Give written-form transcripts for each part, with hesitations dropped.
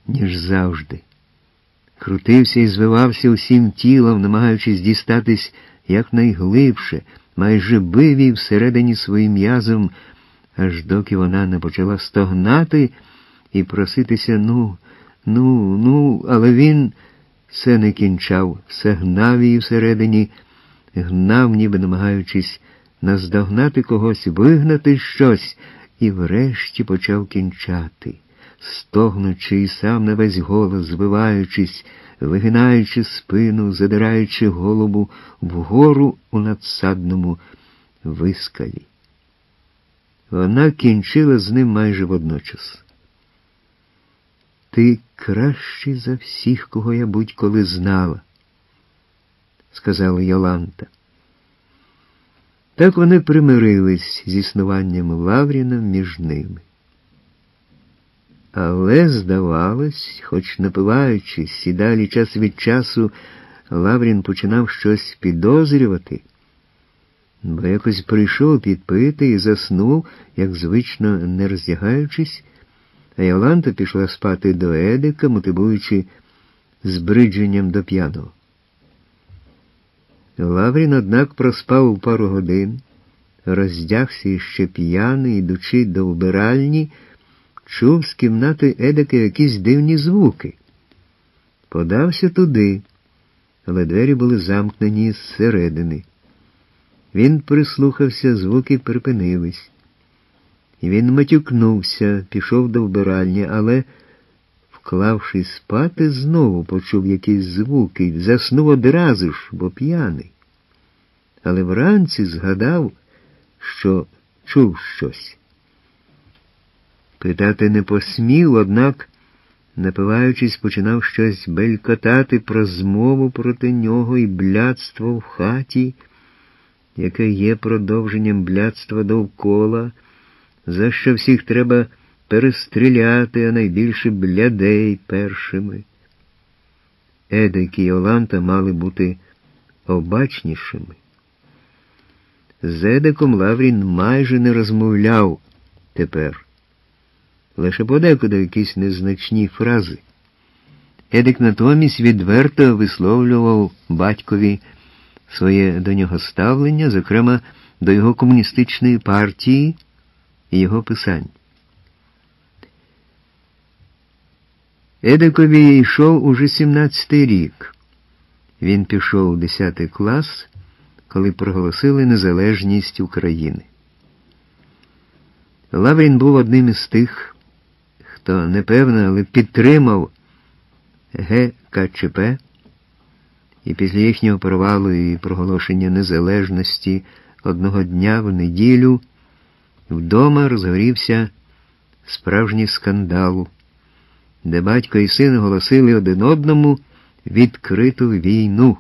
ніж завжди. Крутився і звивався усім тілом, намагаючись дістатись якнайглибше, майже бив її всередині своїм м'язом, аж доки вона не почала стогнати і проситися але він все не кінчав, все гнав її всередині, гнав, ніби намагаючись наздогнати когось, вигнати щось, і врешті почав кінчати, стогнучи і сам на весь голос, звиваючись, вигинаючи спину, задираючи голову вгору у надсадному вискалі. Вона кінчила з ним майже водночас. «Ти кращий за всіх, кого я будь-коли знала», – сказала Йоланта. Так вони примирились з існуванням Лавріна між ними. Але, здавалось, хоч напиваючись, і далі час від часу Лаврін починав щось підозрювати, бо якось прийшов підпити і заснув, як звично не роздягаючись, а Йоланта пішла спати до Едика, мотивуючи збридженням до п'яного. Лаврін, однак, проспав пару годин, роздягся іще п'яний, ідучи до вбиральні, чув з кімнати Едика якісь дивні звуки. Подався туди, але двері були замкнені зсередини. Він прислухався, звуки припинились. Він матюкнувся, пішов до вбиральні, але, вклавшись спати, знову почув якісь звуки, заснув одразу ж, бо п'яний. Але вранці згадав, що чув щось. Питати не посмів, однак, напиваючись, починав щось белькотати про змову проти нього і блядство в хаті, яке є продовженням блядства довкола, за що всіх треба перестріляти, а найбільше блядей першими. Едик і Йоланта мали бути обачнішими. З Едиком Лаврін майже не розмовляв тепер. Лише подекуди якісь незначні фрази. Едик натомість відверто висловлював батькові своє до нього ставлення, зокрема до його комуністичної партії і його писань. Едикові йшов уже 17-й рік. Він пішов у 10 клас, коли проголосили незалежність України. Лаврін був одним із тих, хто, непевно, але підтримав ГКЧП, і після їхнього провалу і проголошення незалежності одного дня в неділю вдома розгорівся справжній скандал, де батько і син оголосили один одному відкриту війну.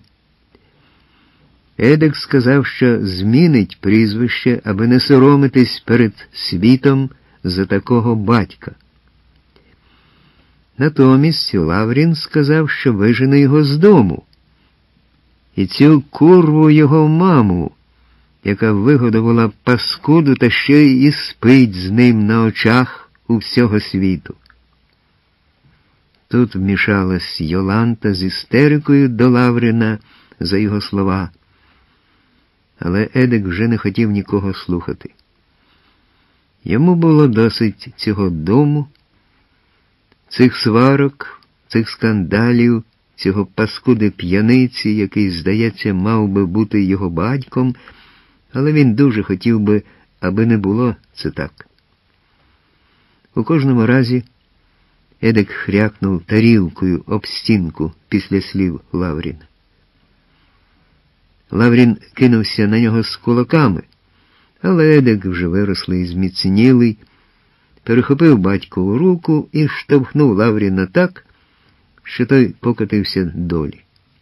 Едик сказав, що змінить прізвище, аби не соромитись перед світом за такого батька. Натомість Лаврін сказав, що вижене його з дому. І цю курву його маму, яка вигодувала паскуду та ще й спить з ним на очах у всього світу. Тут вмішалась Йоланта з істерикою до Лавріна за його слова. Але Едик вже не хотів нікого слухати. Йому було досить цього дому, цих сварок, цих скандалів, цього паскуди п'яниці, який, здається, мав би бути його батьком, але він дуже хотів би, аби не було це так. У кожному разі Едик хрякнув тарілкою об стінку після слів Лавріна. Лаврін кинувся на нього з кулаками, але Едик, вже вирослий і зміцнілий, перехопив батькову руку і штовхнув Лавріна так, що той покотився долі.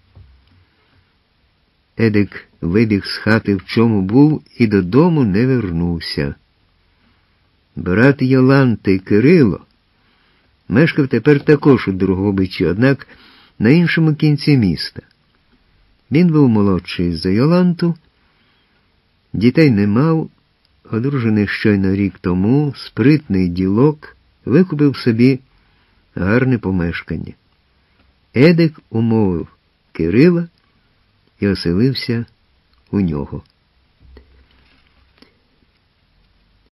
Едик вибіг з хати, в чому був, і додому не вернувся. Брат Йоланти Кирило мешкав тепер також у Дрогобичі, однак на іншому кінці міста. Він був молодший за Йоланту, дітей не мав, одружений щойно рік тому, спритний ділок, викупив собі гарне помешкання. Едик умовив Кирила і оселився у нього.